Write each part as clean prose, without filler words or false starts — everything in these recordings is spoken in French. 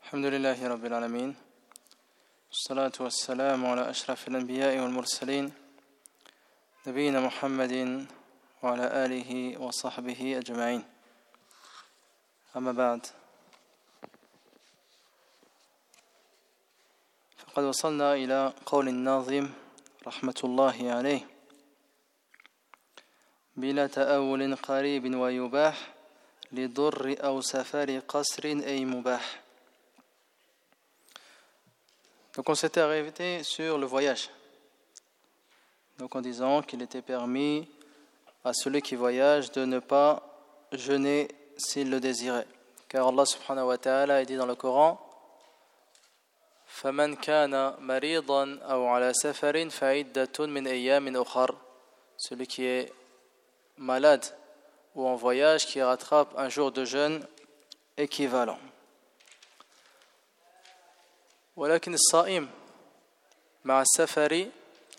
الحمد لله رب العالمين والصلاة والسلام على أشرف الأنبياء والمرسلين نبينا محمد وعلى آله وصحبه أجمعين أما بعد فقد وصلنا إلى قول الناظم رحمة الله عليه بلا تأول قريب ويباح لضر أو سفر قصر أي مباح. Donc on s'était arrêté sur le voyage. Donc en disant qu'il était permis à celui qui voyage de ne pas jeûner s'il le désirait. Car Allah subhanahu wa ta'ala a dit dans le Coran فَمَنْ كَانَ مَرِيضًا أَوْ عَلَى سَفَرٍ فَعِدَّةٌ مِنْ أَيَّامٍ أُخَرٍ. Celui qui est malade ou en voyage qui rattrape un jour de jeûne équivalent. ولكن الصائم مع السفر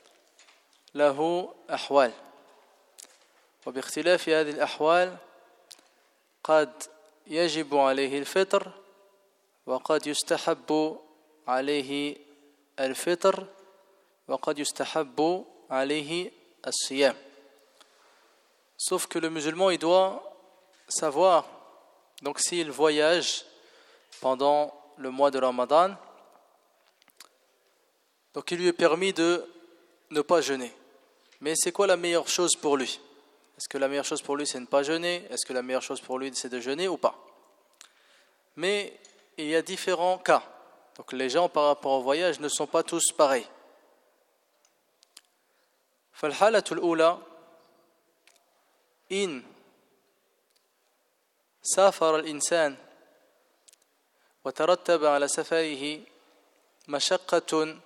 له أحوال وباختلاف هذه الأحوال قد يجب عليه الفطر وقد يستحب عليه الفطر وقد يستحب عليه الصيام. Sauf que le musulman il doit savoir donc s'il voyage pendant le mois de Ramadan, donc il lui est permis de ne pas jeûner. Mais c'est quoi la meilleure chose pour lui? Est-ce que la meilleure chose pour lui c'est de ne pas jeûner? Est-ce que la meilleure chose pour lui c'est de jeûner ou pas? Mais il y a différents cas. Donc les gens par rapport au voyage ne sont pas tous pareils. فالحالة الأولى إن سافر الإنسان وترتب على سفره مشقة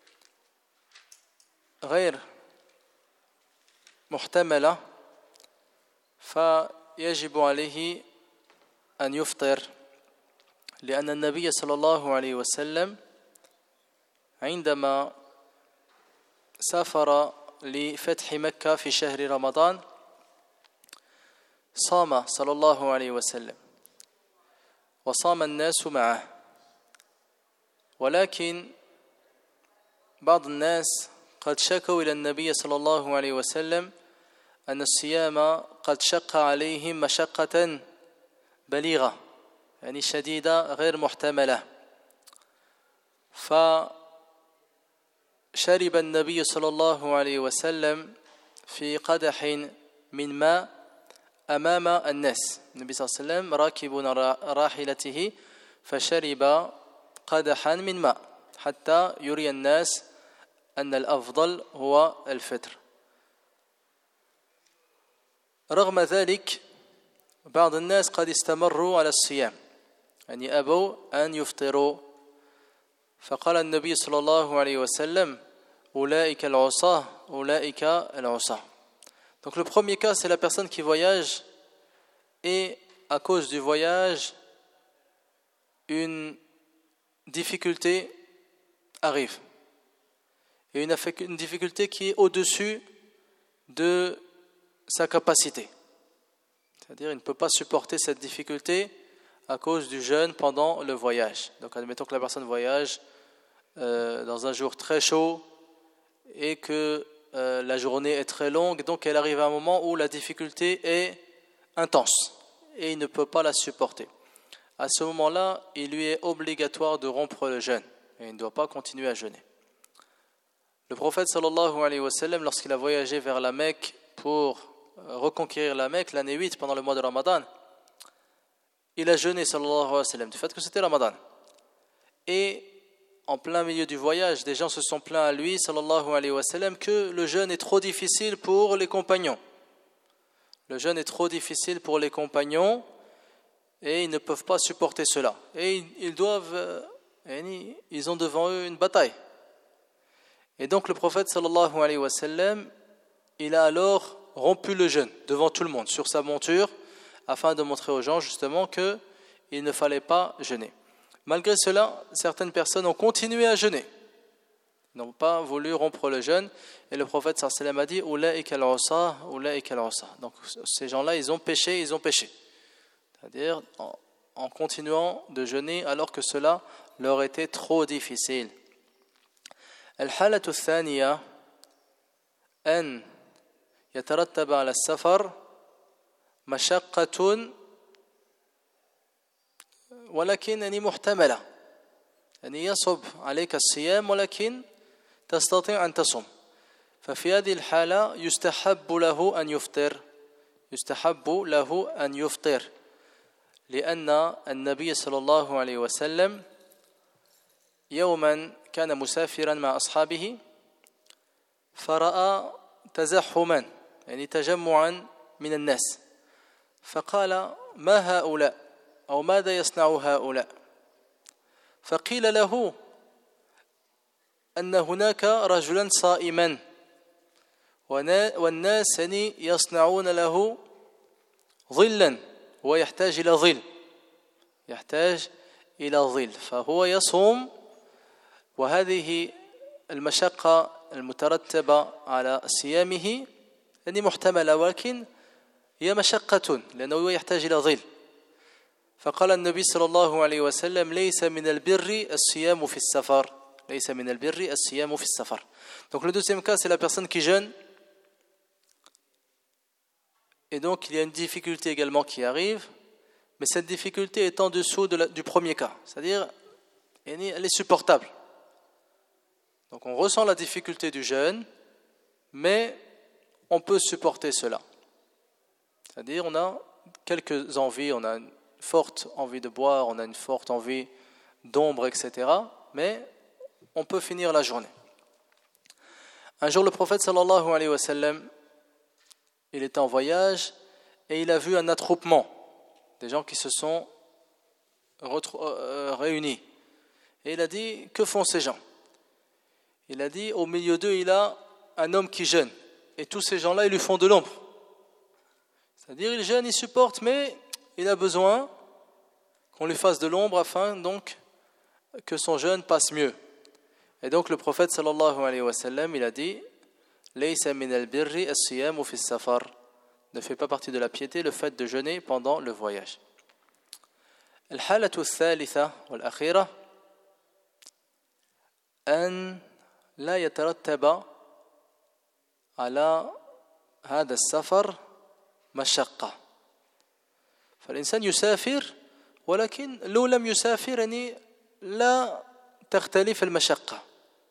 غير محتملة فيجب عليه أن يفطر لأن النبي صلى الله عليه وسلم عندما سافر لفتح مكة في شهر رمضان صام صلى الله عليه وسلم وصام الناس معه ولكن بعض الناس قد شكوا إلى النبي صلى الله عليه وسلم أن الصيام قد شق عليهم مشقة بليغة يعني شديدة غير محتملة فشرب النبي صلى الله عليه وسلم في قدح من ماء أمام الناس. النبي صلى الله عليه وسلم راكب راحلته فشرب قدحا من ماء حتى يري الناس أن الأفضل هو الفطر. رغم ذلك بعض الناس قد استمروا على الصيام يعني أبوا أن يفطروا فقال النبي صلى الله عليه وسلم أولئك العصاة أولئك العصاة. Donc le premier cas c'est la personne qui voyage et à cause du voyage une difficulté arrive et une difficulté qui est au-dessus de sa capacité. C'est-à-dire il ne peut pas supporter cette difficulté à cause du jeûne pendant le voyage. Donc admettons que la personne voyage dans un jour très chaud et que la journée est très longue, donc elle arrive à un moment où la difficulté est intense et il ne peut pas la supporter. À ce moment-là, il lui est obligatoire de rompre le jeûne et il ne doit pas continuer à jeûner. Le prophète sallallahu alayhi wa sallam, lorsqu'il a voyagé vers la Mecque pour reconquérir la Mecque l'année 8 pendant le mois de Ramadan, il a jeûné sallallahu alayhi wa sallam du fait que c'était Ramadan. Et en plein milieu du voyage, des gens se sont plaints à lui sallallahu alayhi wa sallam que le jeûne est trop difficile pour les compagnons. Le jeûne est trop difficile pour les compagnons et ils ne peuvent pas supporter cela. Et ils ont devant eux une bataille. Et donc le prophète sallallahu alayhi wa sallam, il a alors rompu le jeûne devant tout le monde sur sa monture afin de montrer aux gens justement qu'il ne fallait pas jeûner. Malgré cela, certaines personnes ont continué à jeûner. Ils n'ont pas voulu rompre le jeûne et le prophète sallallahu alayhi wa sallam a dit Ulaika al-usa. Donc ces gens-là, ils ont péché. C'est-à-dire en continuant de jeûner alors que cela leur était trop difficile. الحالة الثانية أن يترتب على السفر مشقة ولكن يعني محتملة، يعني يصعب عليك الصيام ولكن تستطيع أن تصوم، ففي هذه الحالة يستحب له أن يفطر لأن النبي صلى الله عليه وسلم يوما كان مسافرا مع أصحابه فرأى تزحما يعني تجمعا من الناس، فقال ما هؤلاء أو ماذا يصنع هؤلاء؟ فقيل له أن هناك رجلا صائما والناس يعني يصنعون له ظلا ويحتاج إلى ظل فهو يصوم، وهذه المشقة المترتبة على صيامه يعني محتملة ولكن هي مشقة لأنه يحتاج إلى ظل. فقال النبي صلى الله عليه وسلم ليس من البر الصيام في السفر. Donc le deuxième cas, c'est la personne qui jeûne et donc il y a une difficulté également qui arrive, mais cette difficulté est en dessous du premier cas, c'est-à-dire elle est supportable. Donc on ressent la difficulté du jeûne, mais on peut supporter cela. C'est-à-dire on a quelques envies, on a une forte envie de boire, on a une forte envie d'ombre, etc. Mais on peut finir la journée. Un jour, le prophète sallallahu alayhi wa sallam, il était en voyage et il a vu un attroupement, des gens qui se sont réunis. Et il a dit, que font ces gens? Il a dit, au milieu d'eux, il a un homme qui jeûne. Et tous ces gens-là, ils lui font de l'ombre. C'est-à-dire, il jeûne, il supporte, mais il a besoin qu'on lui fasse de l'ombre afin donc que son jeûne passe mieux. Et donc le prophète sallallahu alayhi wa sallam, il a dit Laysa min al-birri as-siyamu fi as-safar. Ne fait pas partie de la piété le fait de jeûner pendant le voyage. الحالة الثالثة والأخيرة أن لا يترتب على هذا السفر مشقة. فالإنسان يسافر ولكن لو لم يسافر يعني لا تختلف المشقة،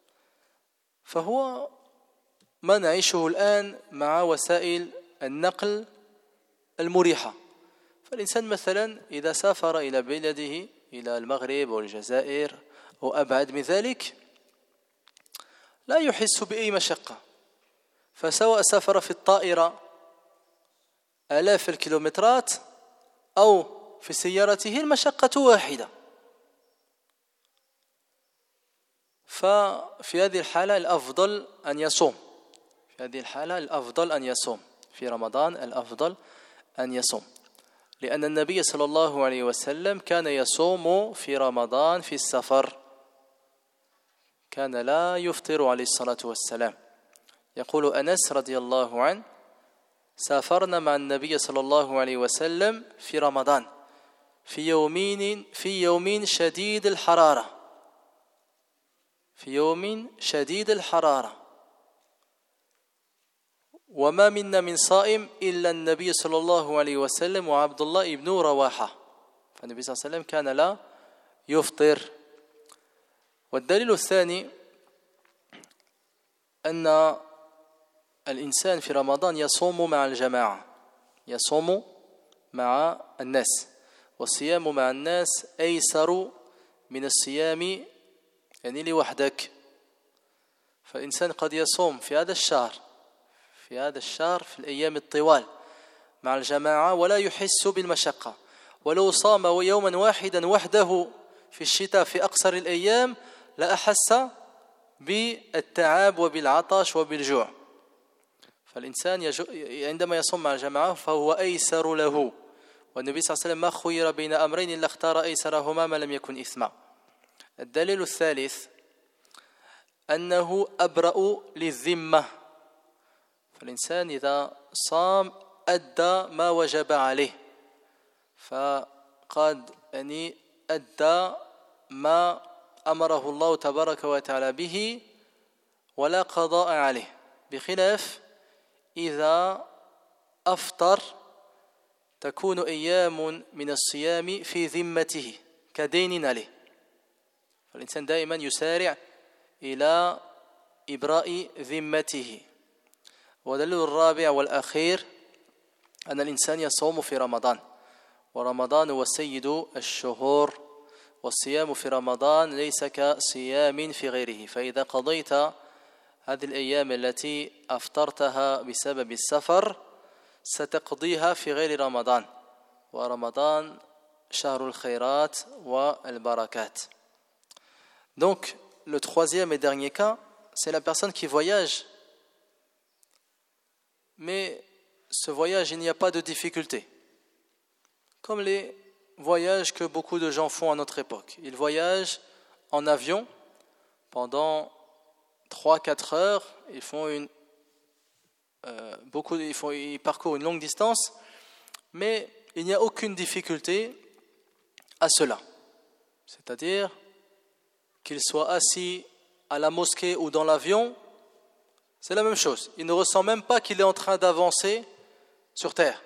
فهو ما نعيشه الآن مع وسائل النقل المريحة. فالإنسان مثلا إذا سافر إلى بلده إلى المغرب أو الجزائر أو أبعد من ذلك لا يحس بأي مشقة، فسواء سافر في الطائرة آلاف الكيلومترات أو في سيارته المشقة واحدة. ففي هذه الحالة الأفضل أن يصوم في رمضان، الأفضل أن يصوم، لأن النبي صلى الله عليه وسلم كان يصوم في رمضان في السفر، كان لا يفطر عليه الصلاة والسلام. يقول أنس رضي الله عنه سافرنا مع النبي صلى الله عليه وسلم في رمضان في يوم شديد الحرارة وما منا من صائم إلا النبي صلى الله عليه وسلم وعبد الله بن رواحة. فالنبي صلى الله عليه وسلم كان لا يفطر. والدليل الثاني أن الإنسان في رمضان يصوم مع الجماعة، يصوم مع الناس، والصيام مع الناس أيسر من الصيام يعني لوحدك. فالإنسان قد يصوم في هذا الشهر في الأيام الطوال مع الجماعة ولا يحس بالمشقة، ولو صام يوما واحدا وحده في الشتاء في أقصر الأيام لأحس بالتعب وبالعطش وبالجوع. فالإنسان عندما يصوم مع الجماعة فهو أيسر له، والنبي صلى الله عليه وسلم ما خير بين أمرين إلا اختار أيسرهما ما لم يكن إثما. الدليل الثالث أنه أبرأ للذمة، فالإنسان إذا صام أدى ما وجب عليه. فقال قد يعني أدى ما أمره الله تبارك وتعالى به ولا قضاء عليه بخلاف إذا أفطر تكون أيام من الصيام في ذمته كدين عليه فالإنسان دائما يسارع إلى إبراء ذمته والدليل الرابع والأخير أن الإنسان يصوم في رمضان ورمضان هو سيد الشهور والصيام في رمضان ليس كصيام في غيره فإذا قضيت هذه الأيام التي أفطرتها بسبب السفر ستقضيها في غير رمضان ورمضان شهر الخيرات والبركات. Donc le troisième et dernier cas c'est la personne qui voyage mais ce voyage il n'y a pas de difficulté comme les voyages que beaucoup de gens font à notre époque. Ils voyagent en avion pendant 3-4 heures, ils parcourent une longue distance, mais il n'y a aucune difficulté à cela. C'est-à-dire qu'il soit assis à la mosquée ou dans l'avion, c'est la même chose. Il ne ressent même pas qu'il est en train d'avancer sur terre.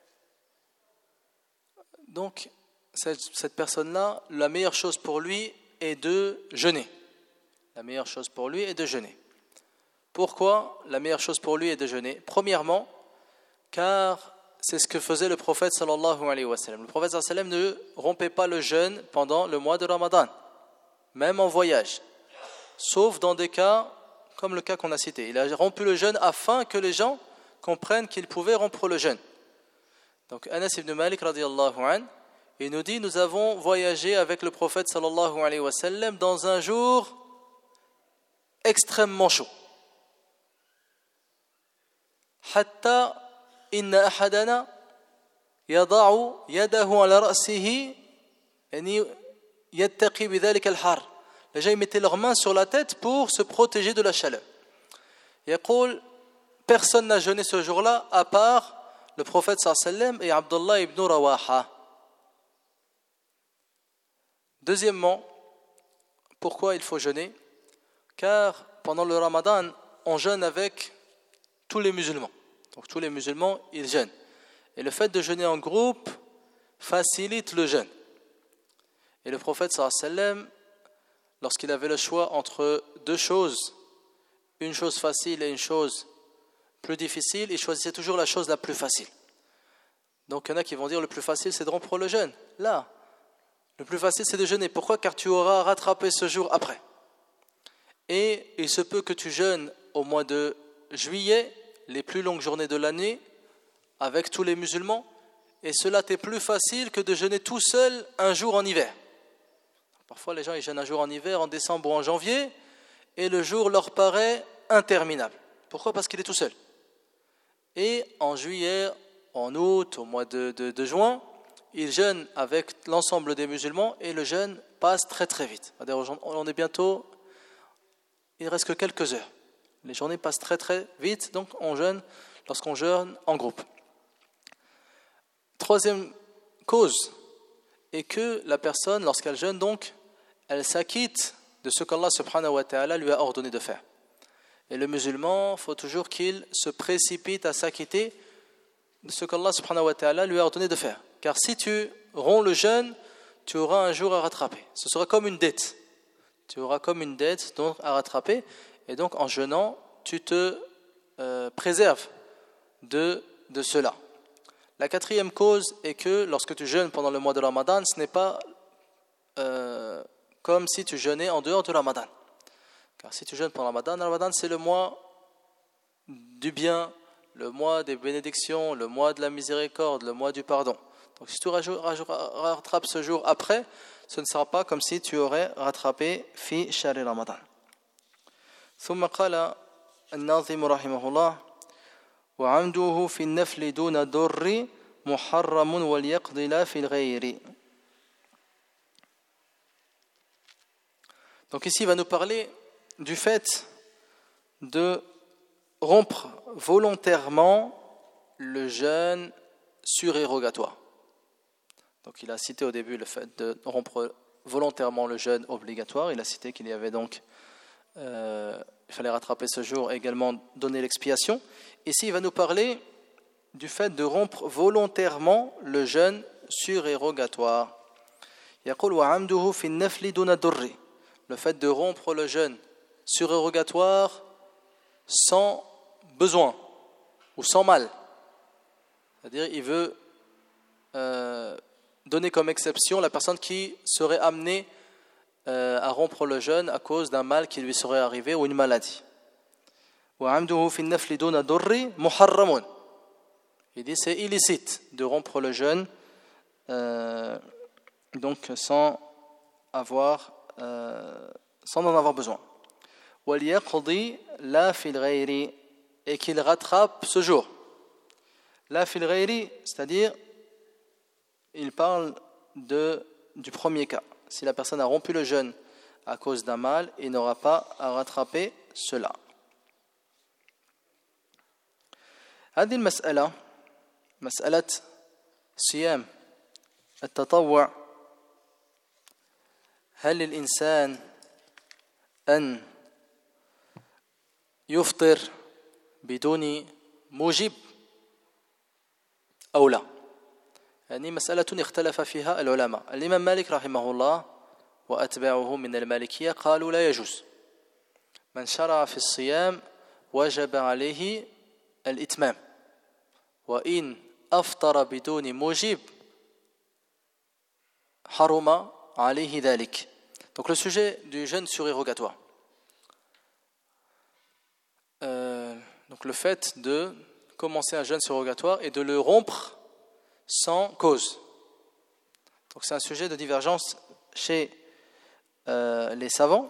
Donc, cette personne-là, la meilleure chose pour lui est de jeûner. La meilleure chose pour lui est de jeûner. Pourquoi la meilleure chose pour lui est de jeûner? Premièrement, car c'est ce que faisait le prophète sallallahu alayhi wa sallam. Le prophète sallallahu alayhi wa sallam ne rompait pas le jeûne pendant le mois de Ramadan, même en voyage, sauf dans des cas comme le cas qu'on a cité. Il a rompu le jeûne afin que les gens comprennent qu'il pouvait rompre le jeûne. Donc Anas ibn Malik radiyallahu anhu, il nous dit, nous avons voyagé avec le prophète sallallahu alayhi wa sallam dans un jour extrêmement chaud. حتى إن أحدنا يضع يده على رأسه يعني يتقي بذلك الحر. Les gens mettaient leurs mains sur la tête pour se protéger de la chaleur. يقول personne n'a jeûné ce jour-là à part le prophète sallallahu alayhi wa sallam et Abdullah ibn Rawaha. Deuxièmement, pourquoi il faut jeûner? Car pendant le Ramadan, on jeûne avec tous les musulmans. Donc tous les musulmans, ils jeûnent. Et le fait de jeûner en groupe facilite le jeûne. Et le prophète sallallahu alayhi wa sallam, lorsqu'il avait le choix entre deux choses, une chose facile et une chose plus difficile, il choisissait toujours la chose la plus facile. Donc il y en a qui vont dire le plus facile c'est de rompre le jeûne. Là, le plus facile c'est de jeûner. Pourquoi? Car tu auras rattrapé ce jour après. Et il se peut que tu jeûnes au mois de juillet, les plus longues journées de l'année, avec tous les musulmans, et cela t'est plus facile que de jeûner tout seul un jour en hiver. Parfois les gens ils jeûnent un jour en hiver, en décembre ou en janvier, et le jour leur paraît interminable. Pourquoi? Parce qu'il est tout seul. Et en juillet, en août, au mois de juin, ils jeûnent avec l'ensemble des musulmans et le jeûne passe très très vite. On est bientôt, il ne reste que quelques heures. Les journées passent très très vite, donc on jeûne lorsqu'on jeûne en groupe. Troisième cause est que la personne, lorsqu'elle jeûne, donc, elle s'acquitte de ce qu'Allah subhanahu wa ta'ala lui a ordonné de faire. Et le musulman, il faut toujours qu'il se précipite à s'acquitter de ce qu'Allah subhanahu wa ta'ala lui a ordonné de faire. Car si tu romps le jeûne, tu auras un jour à rattraper. Ce sera comme une dette. Tu auras comme une dette donc, à rattraper. Et donc en jeûnant, tu te préserves de cela. La quatrième cause est que lorsque tu jeûnes pendant le mois de Ramadan, ce n'est pas comme si tu jeûnais en dehors de Ramadan. Car si tu jeûnes pendant Ramadan, c'est le mois du bien, le mois des bénédictions, le mois de la miséricorde, le mois du pardon. Donc si tu rattrapes ce jour après, ce ne sera pas comme si tu aurais rattrapé fi shahri Ramadan. ثم قال الناظم رحمه الله وعمده في النفل دون ضر محرم واليقض لا في الغير. Donc ici il va nous parler du fait de rompre volontairement le jeûne surérogatoire. Donc il a cité au début le fait de rompre volontairement le jeûne obligatoire. Il a cité qu'il y avait donc, il fallait rattraper ce jour et également donner l'expiation. Ici, il va nous parler du fait de rompre volontairement le jeûne surérogatoire. يقول وعمده في النفل دون الضر. Le fait de rompre le jeûne surérogatoire sans besoin ou sans mal. C'est-à-dire, il veut donner comme exception la personne qui serait amenée à rompre le jeûne à cause d'un mal qui lui serait arrivé ou une maladie. وعمده في النفل دون الضر محرم. Il dit c'est illicite de rompre le jeûne donc sans en avoir besoin. وَلْيَقْضِي لَا فِي الْغَيْرِ. Et qu'il rattrape ce jour. لَا فِي الْغَيْرِ, c'est-à-dire il parle du premier cas. Si la personne a rompu le jeûne à cause d'un mal, il n'aura pas à rattraper cela. هذه المسألة مسألة صيام التطوع. هل للإنسان أن يفطر بدون موجب أو لا؟ يعني مسألة اختلف فيها العلماء. الإمام مالك رحمه الله وأتباعه من المالكية قالوا لا يجوز. من شرع في الصيام وجب عليه الإتمام، وإن أفطر بدون موجب حرم عليه ذلك. Donc le sujet du jeûne surérogatoire. Donc le fait de commencer un jeûne surérogatoire et de le rompre sans cause. Donc c'est un sujet de divergence chez les savants.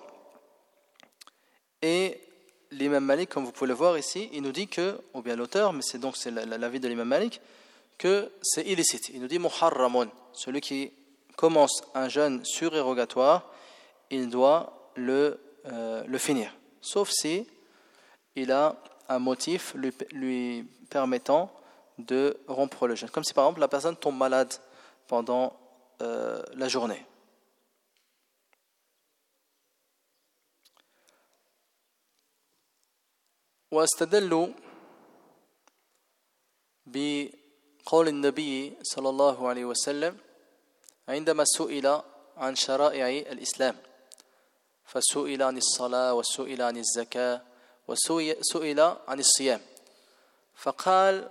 Et l'imam Malik, comme vous pouvez le voir ici, il nous dit que, ou bien l'auteur, mais c'est l'avis de l'imam Malik, que c'est illicite. Il nous dit muharramun. Celui qui commence un jeûne surérogatoire, il doit le finir. Sauf si il a un motif lui permettant de rompre le jeûne. Comme si par exemple la personne tombe malade pendant la journée. واستدلوا بقول النبي صلى الله عليه وسلم عندما سئل عن شرائع الإسلام، فسئل عن الصلاة وسئل عن الزكاة وسئل عن الصيام، فقال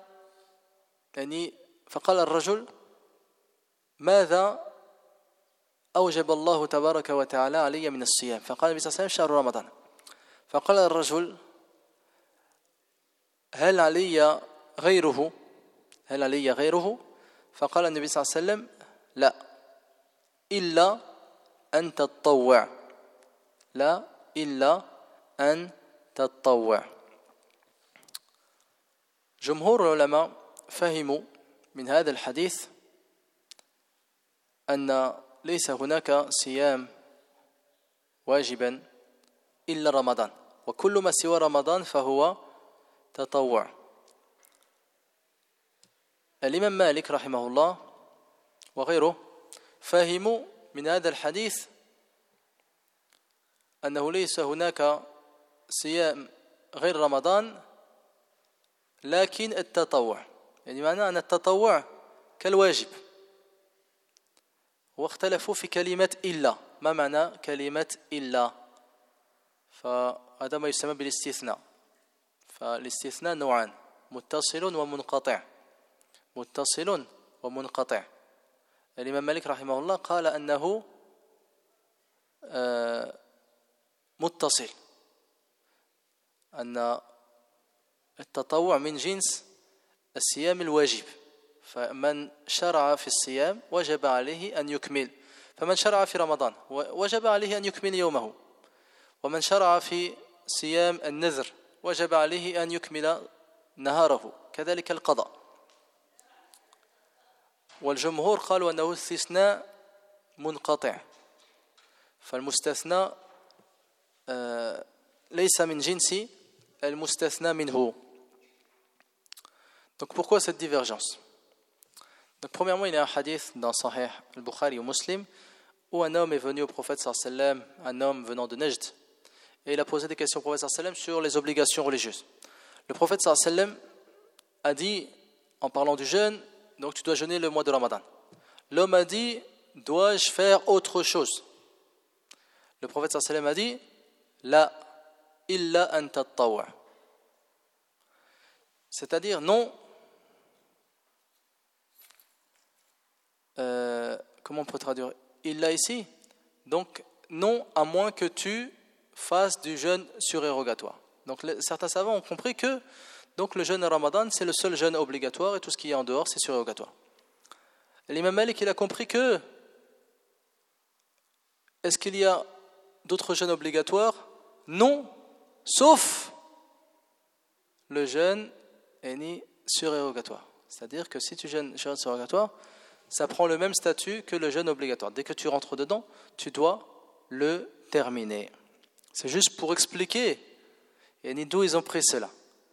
الرجل ماذا أوجب الله تبارك وتعالى علي من الصيام؟ فقال النبي صلى الله عليه وسلم شهر رمضان. فقال الرجل هل علي غيره؟ فقال النبي صلى الله عليه وسلم لا إلا أن تتطوع، لا إلا أن تتطوع. جمهور العلماء فهموا من هذا الحديث أن ليس هناك صيام واجبا إلا رمضان، وكل ما سوى رمضان فهو تطوع. الإمام مالك رحمه الله وغيره فهموا من هذا الحديث أنه ليس هناك صيام غير رمضان لكن التطوع، يعني معناه أن التطوع كالواجب. واختلفوا في كلمة إلا. ما معنى كلمة إلا؟ فهذا ما يسمى بالاستثناء. فالاستثناء نوعان: متصل ومنقطع. متصل ومنقطع. الإمام مالك رحمه الله قال أنه متصل، أن التطوع من جنس الصيام الواجب، فمن شرع في الصيام وجب عليه أن يكمل. فمن شرع في رمضان وجب عليه أن يكمل يومه، ومن شرع في صيام النذر وجب عليه أن يكمل نهاره، كذلك القضاء. والجمهور قالوا أنه استثناء منقطع، فالمستثنى ليس من جنس المستثنى منه. Donc pourquoi cette divergence? Donc, premièrement, il y a un hadith dans Sahih al-Bukhari ou Muslim où un homme est venu au prophète sallallahu alayhi wa sallam, un homme venant de Najd, et il a posé des questions au prophète sallallahu alayhi wa sallam sur les obligations religieuses. Le prophète sallallahu alayhi wa sallam a dit, en parlant du jeûne, donc tu dois jeûner le mois de Ramadan. L'homme a dit, dois-je faire autre chose? Le prophète sallallahu alayhi wa sallam a dit, la illa an tattawwa. C'est-à-dire non. Comment on peut traduire illa ici? Donc non, à moins que tu fasses du jeûne surérogatoire. Donc certains savants ont compris que donc le jeûne Ramadan c'est le seul jeûne obligatoire et tout ce qui est en dehors c'est surérogatoire. L'imam Malik il a compris que est-ce qu'il y a d'autres jeûnes obligatoires? Non, sauf le jeûne est surérogatoire. C'est-à-dire que si tu jeûnes surérogatoire, ça prend le même statut que le jeûne obligatoire. Dès que tu rentres dedans, tu dois le terminer. C'est juste pour expliquer d'où ils ont pris cela.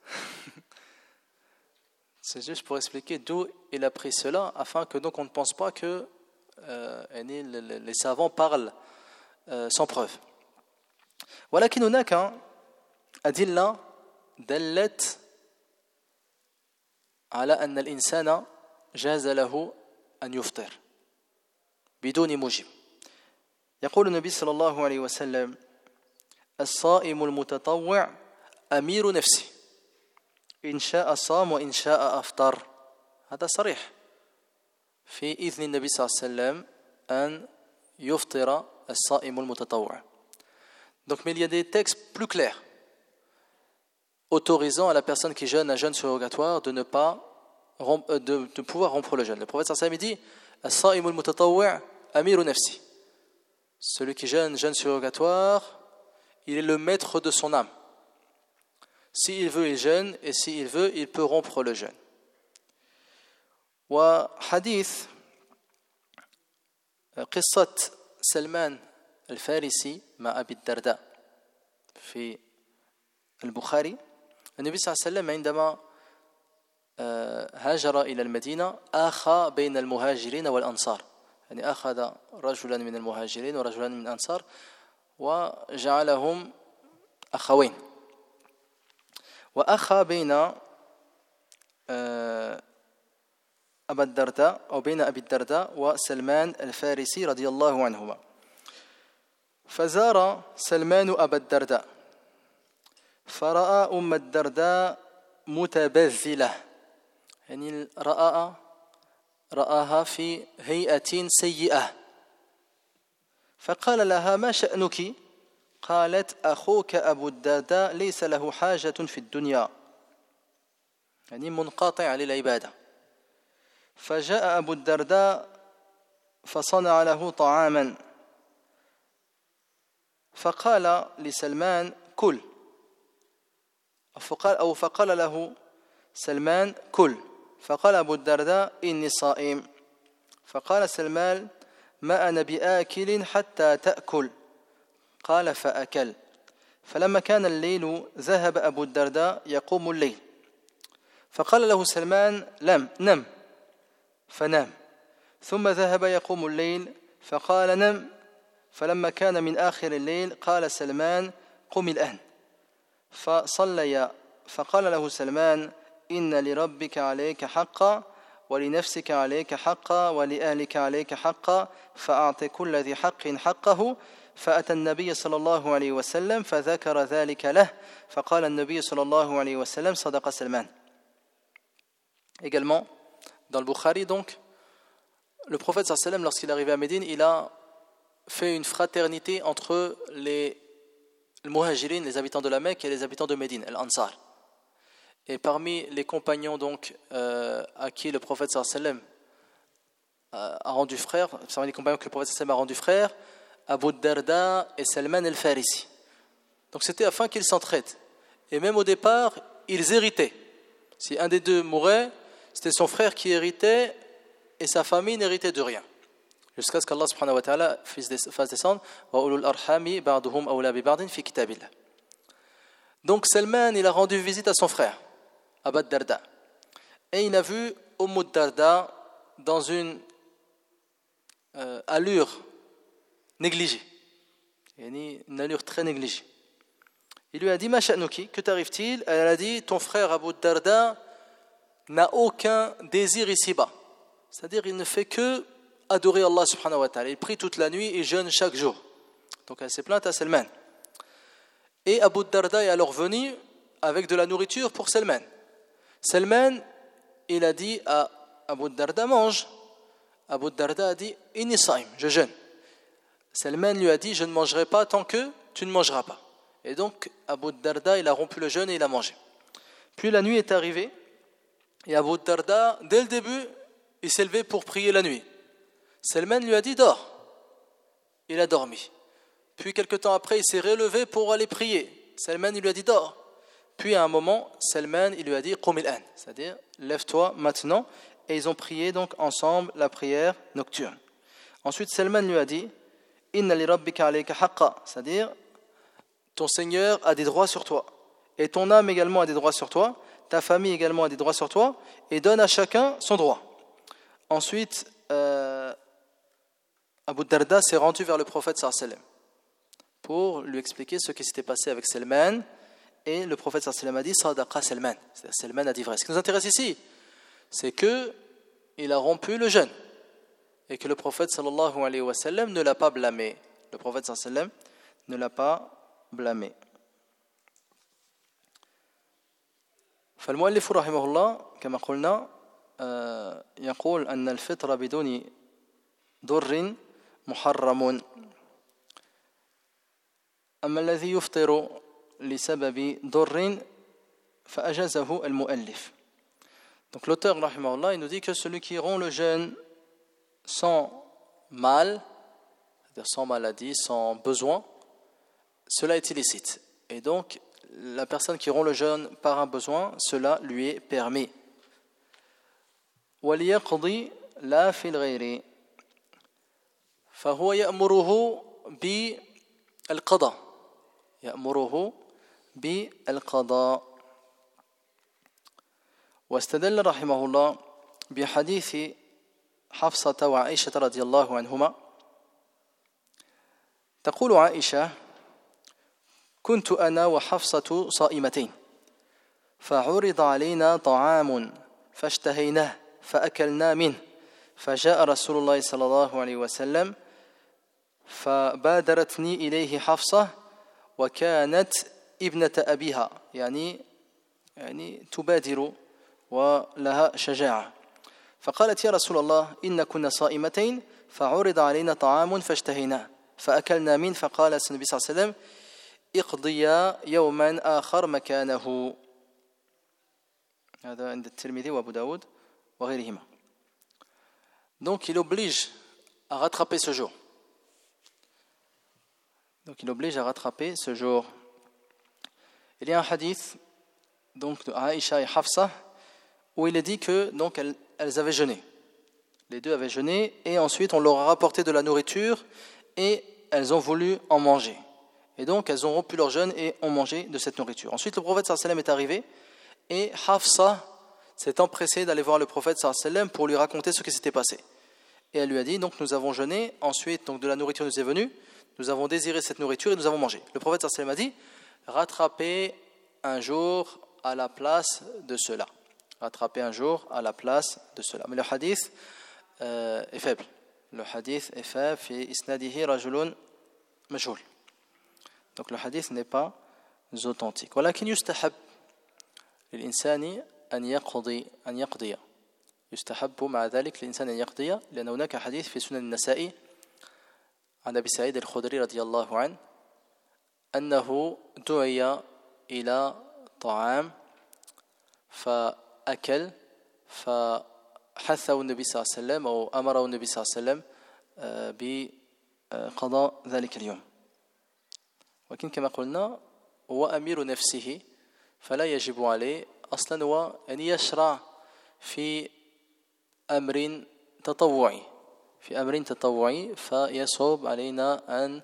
C'est juste pour expliquer d'où il a pris cela, afin que donc on ne pense pas que les savants parlent sans preuve. ولكن هناك أدلة دلت على أن الإنسان جاز له أن يفطر بدون موجب. يقول النبي صلى الله عليه وسلم: الصائم المتطوع أمير نفسه إن شاء صام وإن شاء أفطر. هذا صريح في إذن النبي صلى الله عليه وسلم أن يفطر الصائم المتطوع. Donc, mais il y a des textes plus clairs autorisant à la personne qui jeûne un jeûne surrogatoire de ne pas de pouvoir rompre le jeûne. Le prophète sallallahu alayhi wa sallam dit: as-sa'imul mutatawwi' amiru nafsi. Celui qui jeûne surrogatoire, il est le maître de son âme. S'il veut, il jeûne, et s'il veut, il peut rompre le jeûne. وحديث قصة سلمان الفارسي مع أبي الدرداء في البخاري. النبي صلى الله عليه وسلم عندما هاجر إلى المدينة آخى بين المهاجرين والأنصار، يعني أخذ رجلا من المهاجرين ورجلا من الأنصار وجعلهم أخوين، وأخى بين أبا الدرداء أو بين أبي الدرداء وسلمان الفارسي رضي الله عنهما. فزار سلمان أبا الدرداء فرأى أم الدرداء متبذلة، يعني رآها في هيئة سيئة، فقال لها: ما شأنك؟ قالت: أخوك أبو الدرداء ليس له حاجة في الدنيا، يعني منقطع للعبادة. فجاء أبو الدرداء فصنع له طعاما، فقال لسلمان: كل، فقال له سلمان: كل. فقال أبو الدرداء: إني صائم. فقال سلمان: ما أنا بآكل حتى تأكل. قال: فأكل. فلما كان الليل ذهب أبو الدرداء يقوم الليل، فقال له سلمان: نم. فنام. ثم ذهب يقوم الليل، فقال: نم. فلما كان من آخر الليل قال سلمان: قم الآن. فصلي، فقال له سلمان: إن لربك عليك حقا ولنفسك عليك حقا ولأهلك عليك حقا فأعط كل ذي حق حقه. فأتى النبي صلى الله عليه وسلم فذكر ذلك له، فقال النبي صلى الله عليه وسلم: صدق سلمان. Également, dans le Bukhari, donc, le prophète sallallahu alayhi wa sallam, lorsqu'il est arrivé à Médine, il a fait une fraternité entre les Muhajirin, les habitants de la Mecque, et les habitants de Médine, l'Ansar. Et parmi les compagnons donc à qui le prophète sallallahu alayhi wa sallam a rendu frère, parmi les compagnons que le prophète sallallahu alayhi wa sallam a rendu frère, Abu Darda et Salman al-Farisi. Donc c'était afin qu'ils s'entraident. Et même au départ, ils héritaient. Si un des deux mourait, c'était son frère qui héritait et sa famille n'héritait de rien. Jusqu'à ce qu'Allah subhanahu wa ta'ala fasse descendre wa ulul arhami ba'duhum awla bi ba'din fi kitabillah. Donc Salman, il a rendu visite à son frère Abu Darda, et il a vu Darda dans une allure négligée, une allure très négligée. Il lui a dit: Ma sha'nuki, que t'arrive-t-il? Elle a dit: ton frère Abu Darda n'a aucun désir ici-bas. C'est-à-dire, il ne fait que adorer Allah subhanahu wa ta'ala. Il prie toute la nuit et jeûne chaque jour. Donc elle s'est plainte à Salman. Et Abu Darda est alors venu avec de la nourriture pour Salman. Salman, il a dit à Abu Darda: mange. Abu Darda a dit: Inni saïm, je jeûne. Salman lui a dit: je ne mangerai pas tant que tu ne mangeras pas. Et donc Abu Darda, il a rompu le jeûne et il a mangé. Puis la nuit est arrivée et Abu Darda, dès le début, il s'est levé pour prier la nuit. Salman lui a dit: dors. Il a dormi. Puis quelque temps après, il s'est relevé pour aller prier. Salman, il lui a dit: dors. Puis à un moment, Salman, il lui a dit: qum al-an, c'est-à-dire lève-toi maintenant. Et ils ont prié donc ensemble la prière nocturne. Ensuite, Salman lui a dit: inna li rabbika alayka haqqa, c'est-à-dire ton Seigneur a des droits sur toi, et ton âme également a des droits sur toi, ta famille également a des droits sur toi, et donne à chacun son droit. Ensuite, Abu Darda s'est rendu vers le prophète sallallahu alayhi wa sallam pour lui expliquer ce qui s'était passé avec Salman, et le prophète sallallahu alayhi wa sallam a dit: Sadaqa Salman, c'est-à-dire Salman a dit vrai. Ce qui nous intéresse ici, c'est qu'il a rompu le jeûne et que le prophète sallallahu alayhi wa sallam ne l'a pas blâmé. Le prophète sallallahu alayhi wa sallam ne l'a pas blâmé. فالمؤلف رحمه الله كما قلنا يقول أن الفطر بدون ضر محرم. أما الذي يفطر لسبب ضر فأجازه المؤلف. Donc l'auteur rahimahullah, il nous dit que celui qui rompt le jeûne sans mal, c'est-à-dire sans maladie, sans besoin, cela est illicite. Et donc la personne qui rompt le jeûne par un besoin, cela lui est permis. وَلْيَقْضِي لَا فِي الْغَيْرِ فهو يأمره بالقضاء يأمره بالقضاء. واستدل رحمه الله بحديث حفصة وعائشة رضي الله عنهما. تقول عائشة: كنت أنا وحفصة صائمتين فعرض علينا طعام فاشتهيناه فأكلنا منه فجاء رسول الله صلى الله عليه وسلم فبادرتني إليه حفصة وكانت ابنة أبيها يعني تبادر ولها شجاعة. فقالت: يا رسول الله إن كنا صائمتين فعرض علينا طعام فاشتهيناه فأكلنا منه فقال النبي صلى الله عليه وسلم: اقضيا يوما آخر مكانه. هذا عند الترمذي وأبو داود وغيرهما. Donc il oblige à rattraper ce jour. Donc il oblige à rattraper ce jour. Il y a un hadith donc de Aïcha et Hafsa où il est dit que donc elles avaient jeûné. Les deux avaient jeûné et ensuite on leur a rapporté de la nourriture et elles ont voulu en manger. Et donc elles ont rompu leur jeûne et ont mangé de cette nourriture. Ensuite le prophète sallallahu alayhi wa sallam est arrivé et Hafsa s'est empressée d'aller voir le prophète sallallahu alayhi wa sallam pour lui raconter ce qui s'était passé. Et elle lui a dit: donc nous avons jeûné, ensuite donc de la nourriture nous est venue, nous avons désiré cette nourriture et nous avons mangé. Le prophète sallallahu alayhi wa sallam a dit: rattrapez un jour à la place de cela. Rattraper un jour à la place de cela. Mais le hadith est faible. Le hadith est faible. Fi isnadihi rajulun majhul. Donc le hadith n'est pas authentique. ولكن يستحب للإنسان أن يقضي. يستحب مع ذلك للإنسان أن يقضي لأن هناك حديث في سنن النسائي عن أبي سعيد الخدري رضي الله عنه أنه دعي إلى طعام فأكل فحثه النبي صلى الله عليه وسلم أو أمره النبي صلى الله عليه وسلم بقضاء ذلك اليوم. ولكن كما قلنا هو أمير نفسه فلا يجب عليه أصلا هو أن يشرع في أمر تطوعي فيصعب علينا أن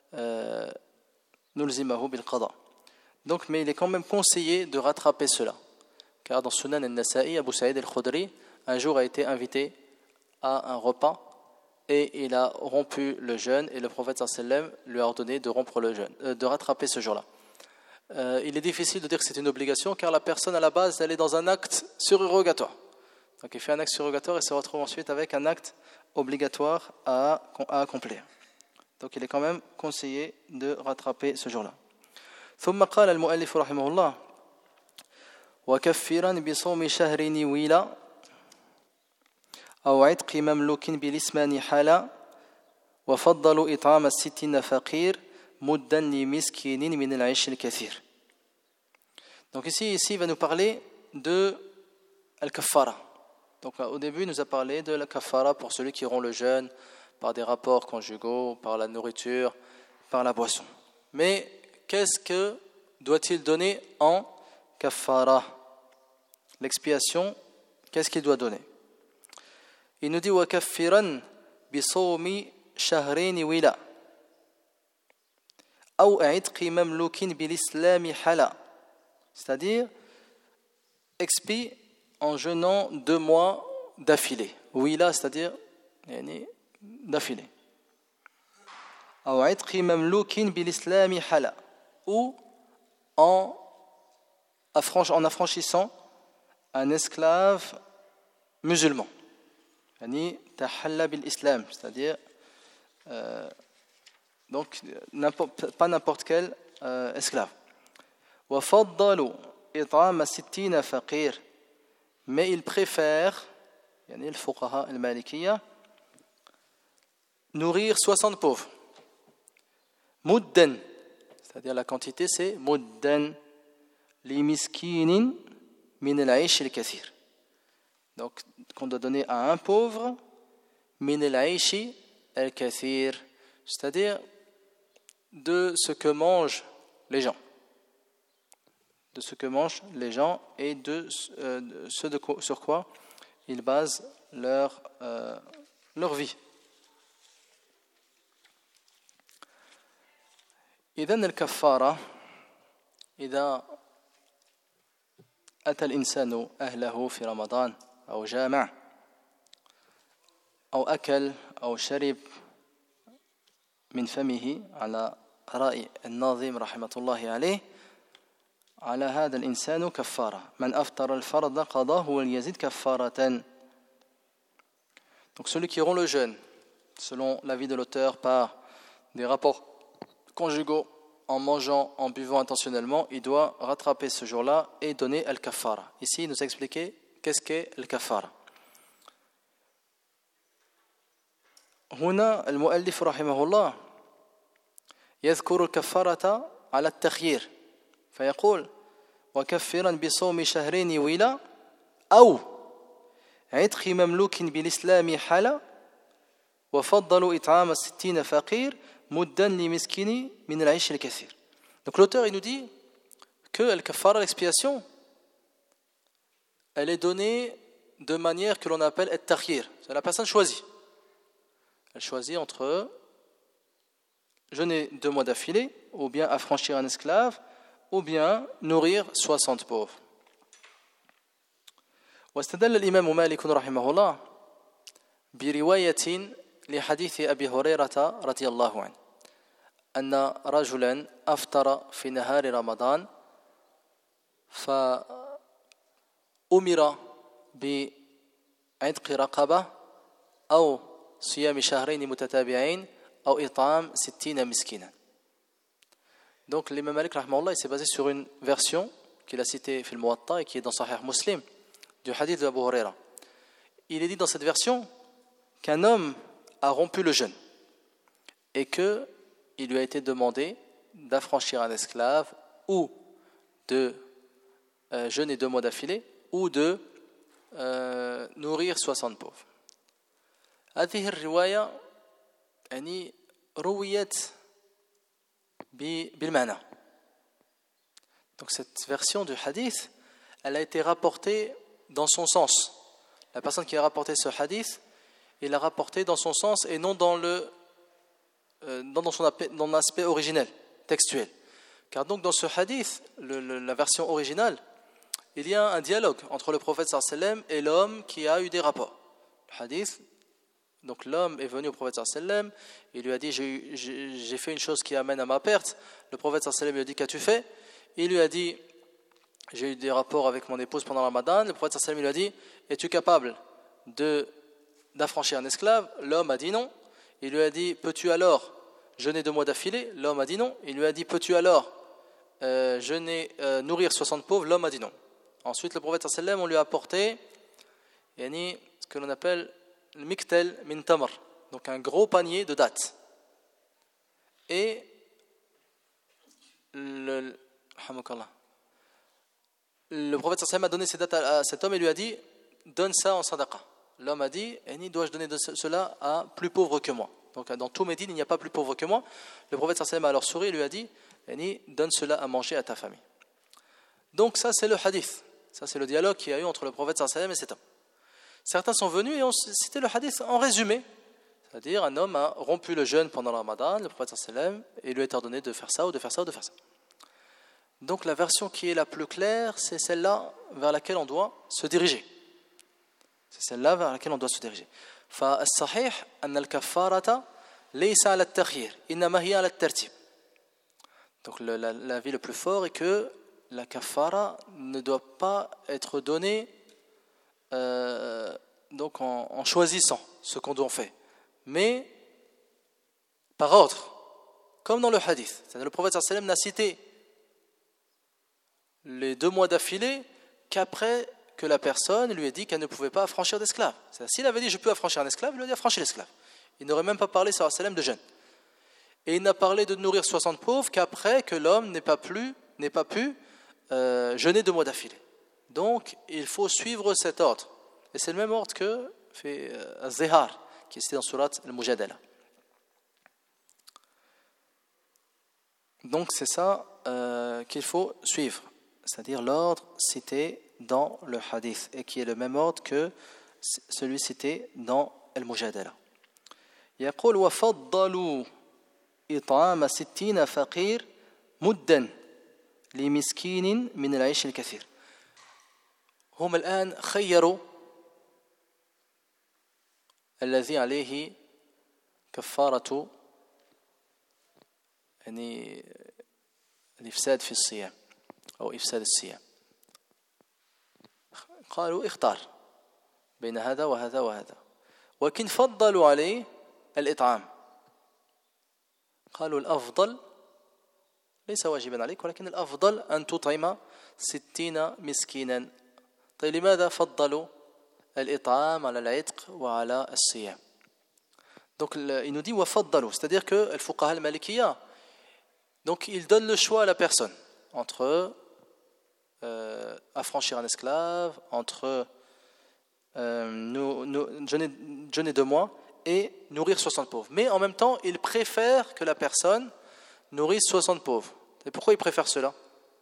نلزمه بالقضاء. Donc, mais il est quand même conseillé de rattraper cela. Car dans Sunan al-Nasa'i, Abu Sa'id al-Khudri, un jour a été invité à un repas et il a rompu le jeûne et le prophète sallam lui a ordonné de rompre le jeûne, de rattraper ce jour-là. Il est difficile de dire que c'est une obligation car la personne à la base elle est dans un acte surérogatoire. Donc il fait un acte surérogatoire et se retrouve ensuite avec un acte obligatoire à accomplir. Donc il est quand même conseillé de rattraper ce jour-là. ثم قال المؤلف رحمه الله وكفرا بصوم شهر نويلا أو عتق مملوك بالإسمان حالا وفضلوا إطعام 60 فقير مدا لمسكين من العيش الكثير. Donc ici il va nous parler de al-kaffara. Donc au début il nous a parlé de la kaffara pour celui qui rompt le jeûne par des rapports conjugaux, par la nourriture, par la boisson. Mais qu'est-ce que doit-il donner en kaffara? L'expiation, qu'est-ce qu'il doit donner? Il nous dit وَكَفِّرًا بِصَوْمِ شَهْرَيْنِ وِلَا أَوْ عِتْقِ مَمْلُوكٍ بِالْإِسْلَامِ حَلَا, c'est-à-dire expie en jeûnant 2 mois d'affilée. Wila, c'est-à-dire d'affilée. أَوْ عِتْقِ مَمْلُوكٍ بِالْإِسْلَامِ حَلَا, ou en affranchissant un esclave musulman. tahalla bil islam, c'est-à-dire donc pas n'importe quel esclave. Wa faddalu it'am 60 faqir, mais il préfère le fuqaha al-malikiyya nourrir 60 pauvres. Muddan, c'est-à-dire la quantité c'est muddan li miskinin min al-aish al-kathir. Donc qu'on doit donner à un pauvre min al-aish al-kathir, c'est-à-dire de ce que mangent les gens. De ce que mangent les gens et de ce sur quoi ils basent leur vie. إذن الكفارة إذا أتى الإنسان أهله في رمضان أو جامع أو أكل أو شرب من فمه على رأي الناظم رحمة الله عليه على هذا الإنسان كفارة من أفطر الفرض قضاه وليزيد كفارة. Donc celui qui rompt le jeûne, selon l'avis de l'auteur, par des rapports conjugaux, en mangeant, en buvant intentionnellement, il doit rattraper ce jour-là et donner al-kaffara. Ici, il nous a expliqué qu'est-ce qu'est al-kaffara. هنا المؤلف رحمه الله يذكر الكفارة على التخيير فيقول وكفرا بصوم شهرين ولا أو عتق مملوك بالإسلام حلا وفضلوا إطعام 60 فقير مدا لمسكين من العيش الكثير. Donc l'auteur il nous dit que al-kaffara, l'expiation, elle est donnée de manière que l'on appelle at-takhir. C'est la personne choisit. Elle choisit entre jeûner 2 mois d'affilée, ou bien affranchir un esclave, ou bien nourrir 60 pauvres. واستدل الإمام مالك رحمه الله برواية لحديث أبي هريرة رضي الله عنه أن رجلا أفطر في نهار رمضان فأمر بعتق رقبة أو صيام شهرين متتابعين أو إطعام 60 مسكينا. Donc l'imam Malik rahimahullah, il s'est basé sur une version qu'il a citée في الموطأ et qui est dans Sahih Muslim du hadith de Abu Huraira. Il est dit dans cette version qu'un homme a rompu le jeûne et que il lui a été demandé d'affranchir un esclave ou de jeûner 2 mois d'affilée ou de nourrir 60 pauvres. هذه الرواية يعني رويت بالمعنى. Donc cette version du hadith, elle a été rapportée dans son sens. La personne qui a rapporté ce hadith, il l'a rapporté dans son sens et non dans dans l'aspect originel, textuel. Car donc dans ce hadith, la version originale, il y a un dialogue entre le prophète sallallahu alayhi wa sallam et l'homme qui a eu des rapports. Le hadith Donc l'homme est venu au prophète sallam, il lui a dit j'ai fait une chose qui amène à ma perte. Le prophète sallam lui a dit qu'as-tu fait? Il lui a dit j'ai eu des rapports avec mon épouse pendant le Ramadan. Le prophète sallam lui a dit es-tu capable d'affranchir un esclave? L'homme a dit non. Il lui a dit peux-tu alors jeûner 2 mois d'affilée? L'homme a dit non. Il lui a dit peux-tu alors nourrir 60 pauvres? L'homme a dit non. Ensuite le prophète sallam on lui a apporté ce que l'on appelle le miktel min tamr, donc un gros panier de dattes. Et le prophète sallam a donné ces dattes à cet homme et lui a dit donne ça en sadaqa. L'homme a dit dois-je donner cela à plus pauvre que moi? Donc dans tout Médine il n'y a pas plus pauvre que moi. Le prophète sallam a alors souri et lui a dit donne cela à manger à ta famille. Donc ça c'est le hadith, ça c'est le dialogue qu'il y a eu entre le prophète sallam et cet homme. Certains sont venus et ont cité le hadith en résumé, c'est-à-dire un homme a rompu le jeûne pendant le Ramadan, le prophète sallam, et il lui a été ordonné de faire ça ou de faire ça ou de faire ça. Donc la version qui est la plus claire, c'est celle-là vers laquelle on doit se diriger. C'est celle-là vers laquelle on doit se diriger. فالصحيح أن الكفارة ليس على التخيير إنما هي على الترتيب. Donc l'avis le plus fort est que la kafara ne doit pas être donnée donc en choisissant ce qu'on doit faire, mais par ordre, comme dans le hadith. C'est-à-dire le prophète sallam n'a cité les 2 mois d'affilée qu'après que la personne lui ait dit qu'elle ne pouvait pas affranchir d'esclave. C'est-à-dire, s'il avait dit je peux affranchir un esclave, il lui a dit affranchir l'esclave. Il n'aurait même pas parlé sallam de jeûne. Et il n'a parlé de nourrir 60 pauvres qu'après que l'homme n'ait pas pu jeûner 2 mois d'affilée. Donc il faut suivre cet ordre. Et c'est le même ordre que fait Az-Zihar, qui est cité dans Surat Al-Mujadala. Donc c'est ça qu'il faut suivre, c'est-à-dire l'ordre cité dans le hadith, et qui est le même ordre que celui cité dans Al-Mujadala. يقول وفضلوا إطعام 60 فقير مدا لمسكين من العيش الكثير. هم الآن خيروا الذي عليه كفارة الإفساد في الصيام أو إفساد الصيام. قالوا اختار بين هذا وهذا وهذا، ولكن فضلوا عليه الإطعام. قالوا الأفضل ليس واجبا عليك، ولكن الأفضل أن تطعم 60 مسكينا. طيب لماذا فضلوا الإطعام على العتق وعلى الصيام؟ Donc il nous dit وفضلوا, c'est-à-dire que الفقهاء المالكية, donc ils donnent le choix à la personne entre affranchir un esclave, entre jeûner 2 mois et nourrir 60 pauvres. Mais en même temps, ils préfèrent que la personne nourrisse 60 pauvres. Et pourquoi ils préfèrent cela?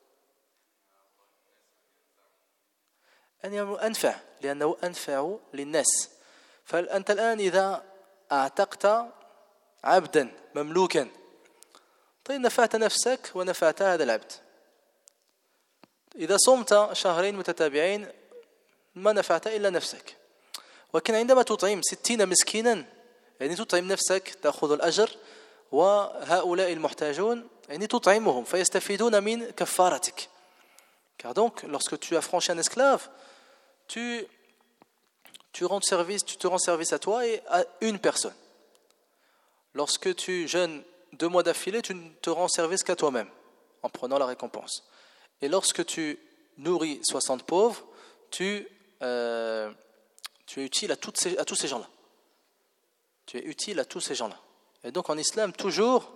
أنفع لأنه أنفع للناس. فأنت الآن إذا أعتقت عبدا مملوكا طيب نفعت نفسك ونفعت هذا العبد. إذا صمت 2 متتابعين ما نفعت إلا نفسك. ولكن عندما تطعم 60 مسكينا تطعم نفسك تأخذ الأجر، وهؤلاء المحتاجون تطعمهم فيستفيدون من كفارتك. Car donc, lorsque tu affranchis un esclave, tu te rends service à toi et à une personne. Lorsque tu jeûnes 2 mois d'affilée, tu ne te rends service qu'à toi-même, en prenant la récompense. Et lorsque tu nourris 60 pauvres, tu es utile à tous ces gens-là. Tu es utile à tous ces gens-là. Et donc en islam, toujours,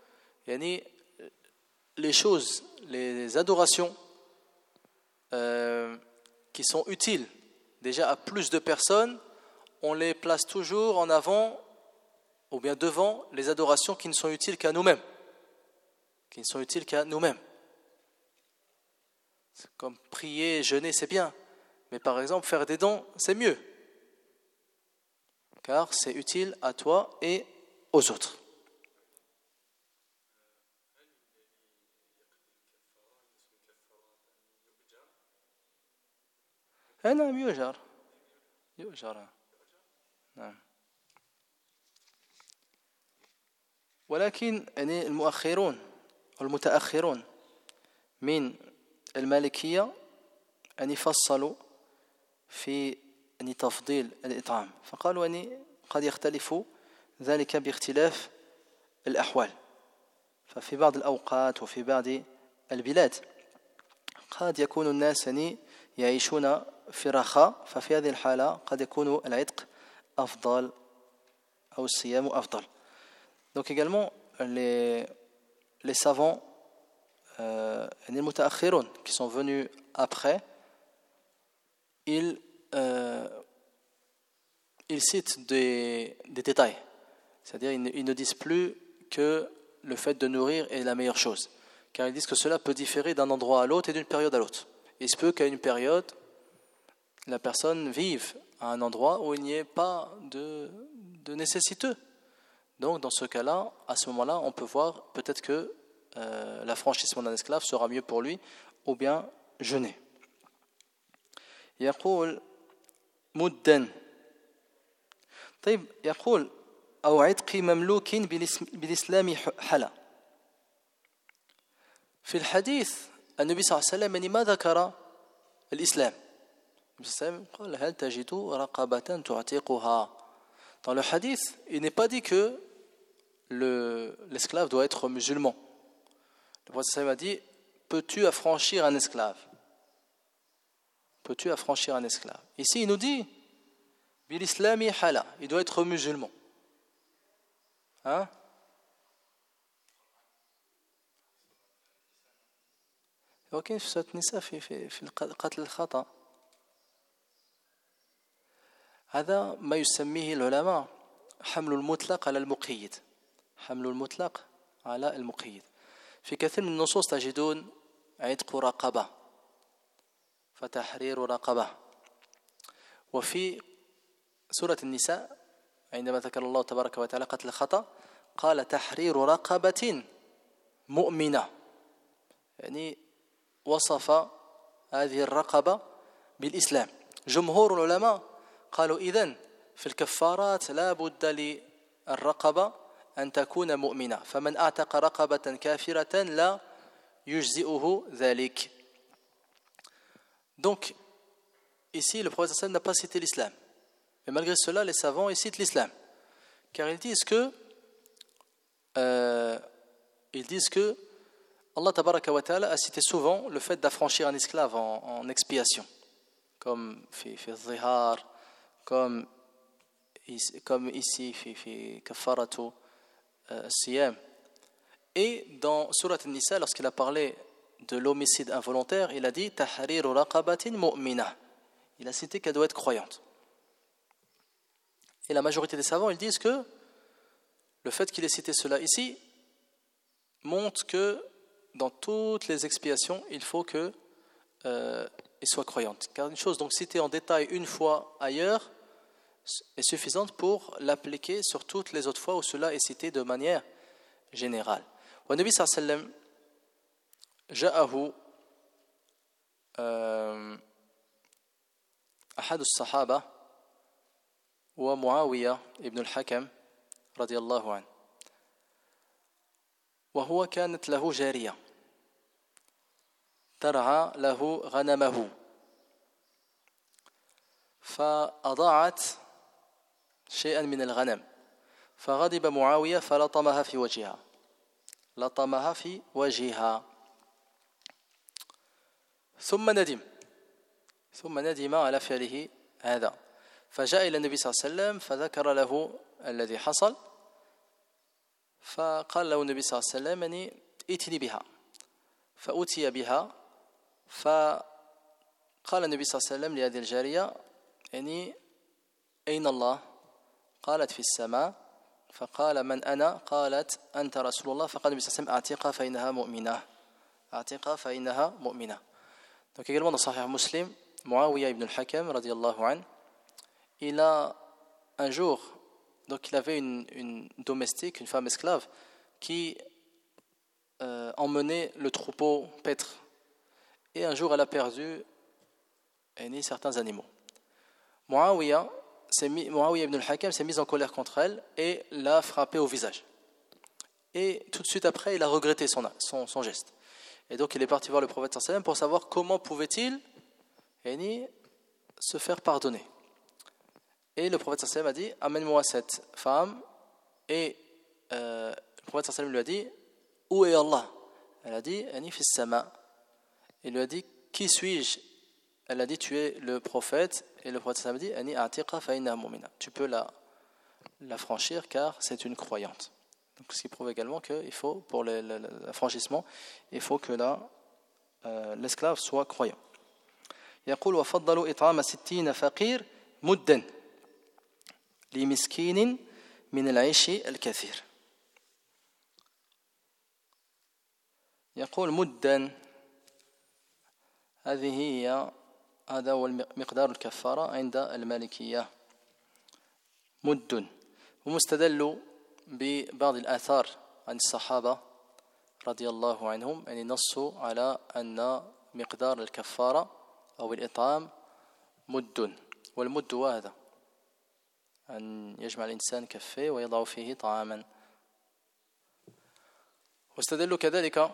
les choses, les adorations qui sont utiles déjà à plus de personnes, on les place toujours en avant ou bien devant les adorations qui ne sont utiles qu'à nous-mêmes. Comme prier, jeûner, c'est bien. Mais par exemple, faire des dons, c'est mieux. Car c'est utile à toi et aux autres. نعم يؤجر نعم. ولكن يعني المؤخرون والمتأخرون من المالكية يعني فصلوا في يعني تفضيل الإطعام فقالوا يعني قد يختلف ذلك باختلاف الأحوال ففي بعض الأوقات وفي بعض البلاد قد يكون الناس يعني يعيشون في رخاء ففي هذه الحالة قد يكون العتق أفضل أو الصيام أفضل. Donc également les savants les mutaakhirun qui sont venus après ils citent des détails, c'est-à-dire ils ne disent plus que le fait de nourrir est la meilleure chose, car ils disent que cela peut différer d'un endroit à l'autre et d'une période à l'autre. Il se peut qu'à une période la personne vive à un endroit où il n'y ait pas de nécessiteux. Donc dans ce cas-là, à ce moment-là, on peut voir peut-être que l'affranchissement d'un esclave sera mieux pour lui ou bien jeûner. يقول مدا طيب يقول أو عتق مملوك بالإسلام حلا. في الحديث النبي صلى الله عليه وسلم ما ذكر الإسلام. النبي صلى الله عليه وسلم قال هل تجد رقبة تعتقها. Dans le hadith, il n'est pas dit que l'esclave doit être musulman. Le prophète sallallahu alayhi wa sallam a dit peux-tu affranchir un esclave? Peux-tu affranchir un esclave? Ici, il nous dit bil islami hala, il doit être musulman. Hein? وكاين في سورة النساء في قتل الخطأ. هذا ما يسميه العلماء حمل المطلق على المقيد. حمل المطلق على المقيد. في كثير من النصوص تجدون عتق رقبة فتحرير رقبة. وفي سورة النساء عندما ذكر الله تبارك وتعالى قتل الخطأ قال تحرير رقبة مؤمنة، يعني وصف هذه الرقبة بالإسلام. جمهور العلماء قالوا إذن في الكفارات لا بد للرقبة أن تكون مؤمنة، فمن أعتق رقبة كافرة لا يجزئه ذلك. Donc ici le prophète sallallahu n'a pas cité l'islam, mais malgré cela les savants ils citent l'islam, car ils disent que Allah tabaraka wa ta'ala a cité souvent le fait d'affranchir un esclave en expiation, comme fi zihar, comme ici fi kafaratu siyam. Et dans Surat An-Nisa, lorsqu'il a parlé de l'homicide involontaire, il a dit tahriru raqabatin mu'mina. Il a cité qu'elle doit être croyante. Et la majorité des savants ils disent que le fait qu'il ait cité cela ici montre que dans toutes les expiations, il faut qu'elle soit croyante. Car une chose donc citée en détail une fois ailleurs est suffisante pour l'appliquer sur toutes les autres fois où cela est cité de manière générale. والنبي صلى الله عليه وسلم جاءه أحد الصحابة ومعاوية ابن الحكم رضي الله عنه، وهو كانت له جارية ترعى له غنمه فأضاعت شيئا من الغنم فغضب معاوية فلطمها في وجهها ثم ندم على فعله هذا فجاء إلى النبي صلى الله عليه وسلم فذكر له الذي حصل فقال له النبي صلى الله عليه وسلم يعني ائتني بها فأتي بها فقال النبي صلى الله عليه وسلم لهذه الجارية يعني أين الله؟ قالت في السماء. فقال من أنا؟ قالت أنت رسول الله. فقال النبي صلى الله عليه وسلم أعتقها فإنها مؤمنة. Donc également dans Sahih Muslim, Muawiyah ibn al-Hakam radiyallahu anhu, il a un jour, donc il avait une domestique, une femme esclave qui emmenait le troupeau paître, et un jour elle a perdu certains animaux. Muawiyah ibn al-Hakam s'est mis en colère contre elle et l'a frappée au visage. et tout de suite après, il a regretté son geste. Et donc, il est parti voir le prophète sallallahu alayhi wa sallam pour savoir comment pouvait-il se faire pardonner. Et le prophète sallallahu alayhi wa sallam a dit, amène-moi cette femme. Et le prophète sallallahu alayhi wa sallam lui a dit, où est Allah? Elle a dit, ani fis sama. Il lui a dit, qui suis-je? Elle a dit, tu es le prophète. Et le prophète sallallahu alayhi wa sallam a dit, ani atiqa fa innaha mu'mina. Tu peux la franchir car c'est une croyante. Donc, ce qui prouve également qu'il faut, pour l'affranchissement, il faut que l'esclave soit croyant. يقول وفضلوا إطعام 60 فقير مدا لمسكين من العيش الكثير. يقول مدا هذا هو مقدار الكفارة عند المالكية مد. ومستدل ببعض الآثار عن الصحابة رضي الله عنهم يعني نصوا على أن مقدار الكفارة أو الإطعام مد. والمد هو هذا أن يجمع الإنسان كفيه ويضع فيه طعاما. واستدلوا كذلك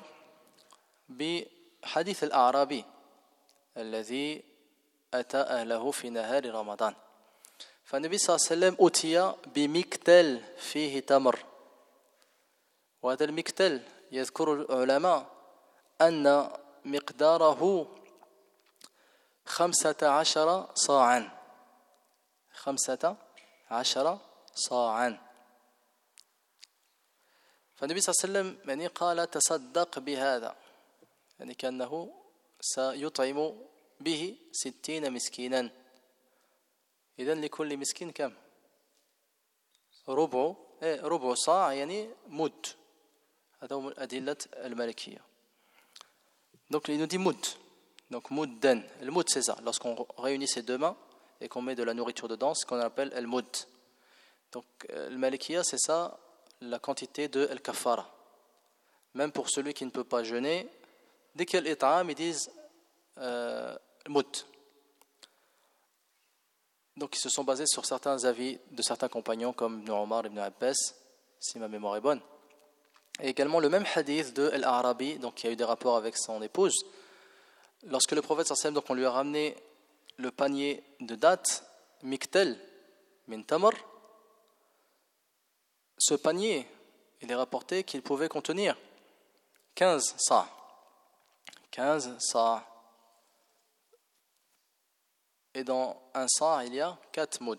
بحديث الأعرابي الذي أتى أهله في نهار رمضان. فالنبي صلى الله عليه وسلم أتي بمكتل فيه تمر. وهذا المكتل يذكر العلماء أن مقداره 15 صاعا. 15 صاعا. فالنبي صلى الله عليه وسلم يعني قال تصدق بهذا يعني كأنه سيطعم به 60 مسكينا. إذن لكل مسكين كم؟ ربع صاع يعني مد. هذا هو أدلة المالكية. Donc il nous dit mud. Donc muddan. Le mud c'est ça. Lorsqu'on réunit ses deux mains et qu'on met de la nourriture dedans, ce qu'on appelle el mud. Donc le malikiya c'est ça, la quantité de el kafara. Même pour celui qui ne peut pas jeûner, dès qu'il y a l'it'am, ils disent mud. Donc ils se sont basés sur certains avis de certains compagnons comme Ibn Omar, Ibn Abbas, si ma mémoire est bonne. Et également le même hadith de Al-Arabi, donc qui a eu des rapports avec son épouse. Lorsque le prophète sallallahu alayhi wa sallam, donc on lui a ramené le panier de dattes, miktel min tamar, ce panier, il est rapporté qu'il pouvait contenir 15 sa'. 15 sa'. Et dans un sa', il y a 4 mouds.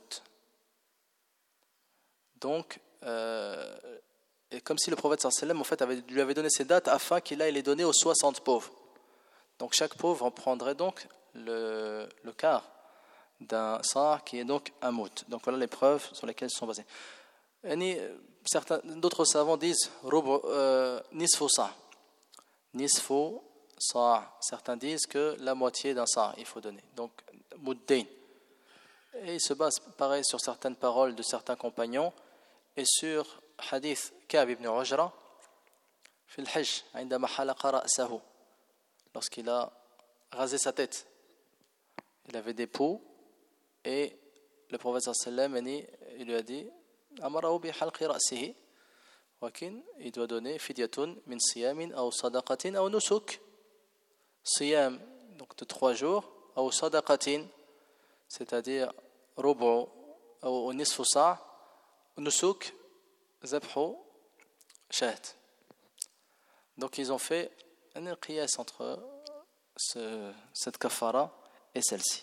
Donc, et comme si le prophète sallallahu alayhi wa sallam, en fait, lui avait donné ces dates afin qu'il aille les donner aux 60 pauvres. Donc, chaque pauvre en prendrait donc le quart d'un sa' qui est donc un moud. Donc, voilà les preuves sur lesquelles ils sont basés. D'autres savants disent nisfu sa'. Nisfu sa'. Certains disent que la moitié d'un sa' il faut donner. Donc, muddain. Et il se base pareil sur certaines paroles de certains compagnons et sur hadith Ka'b ibn Ujra في الحج عندما حلق رأسه, lorsqu'il a rasé sa tête. Il avait des poux et le prophète sallallahu alayhi wa sallam il lui a dit amarahu bi halqi ra'sihi wakin il doit donner fidyatun min siyamin aw sadaqatin aw nusuk. Siyam donc de 3 jours aw sadaqatin c'est-à-dire rubu ou nisfu sa', nusuk zabhu shahd. Donc ils ont fait un qiyas entre cette kafara et celle-ci.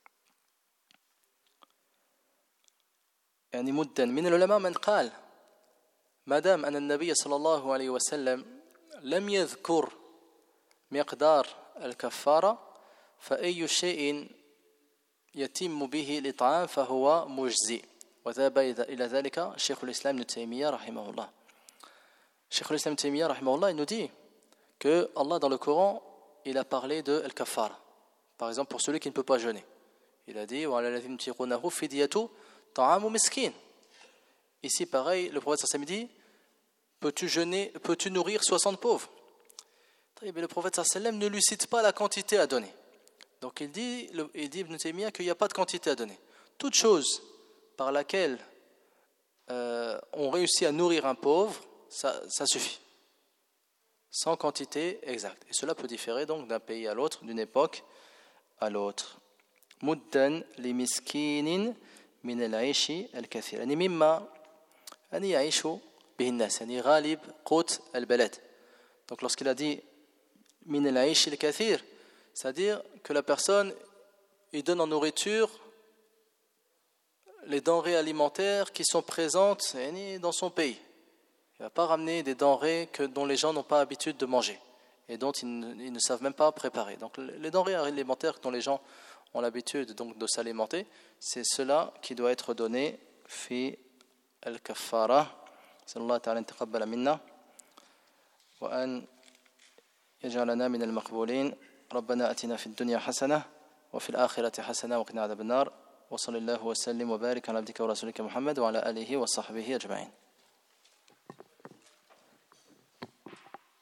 يعني مدا من العلماء من قال ما دام أن النبي صلى الله عليه وسلم لم يذكر مقدار الكفارة فأي شيء يتم به الإطعام فهو مجزي. وذهب إلى ذلك شيخ الإسلام ابن تيمية رحمه الله. Cheikh al-Islam Taymiyyah rahimahullah, il nous dit que Allah dans le Coran il a parlé de al-kafara. Par exemple pour celui qui ne peut pas jeûner. Il a dit wa 'ala alladhina yutiqunahu fidyatu ta'amu miskin. Ici pareil, le prophète sallallahu alayhi wa sallam dit peux-tu nourrir 60 pauvres? Et le prophète sallallahu alayhi wa sallam ne lui cite pas la quantité à donner. Donc il dit Ibn Taymiyyah qu'il n'y a pas de quantité à donner. Toute chose par laquelle on réussit à nourrir un pauvre, ça suffit. Sans quantité exacte. Et cela peut différer donc d'un pays à l'autre, d'une époque à l'autre. مدا لمسكين من العيش الكثير يعني مما يعني يعيش به الناس يعني غالب قوت البلد. Donc lorsqu'il a dit من العيش الكثير, c'est-à-dire que la personne il donne en nourriture les denrées alimentaires qui sont présentes dans son pays. Il ne va pas ramener des denrées dont les gens n'ont pas l'habitude de manger et dont ils ne savent même pas préparer. Donc les denrées alimentaires dont les gens ont l'habitude donc de s'alimenter, c'est cela qui doit être donné fi al-kaffara. Sallallahu ta'ala taqabbala minna wa an yaj'alana min al-maqbulin. ربنا آتنا في الدنيا حسنة وفي الآخرة حسنة وقنا عذاب النار وصلى الله وسلم وبارك على عبدك ورسولك محمد وعلى آله وصحبه أجمعين.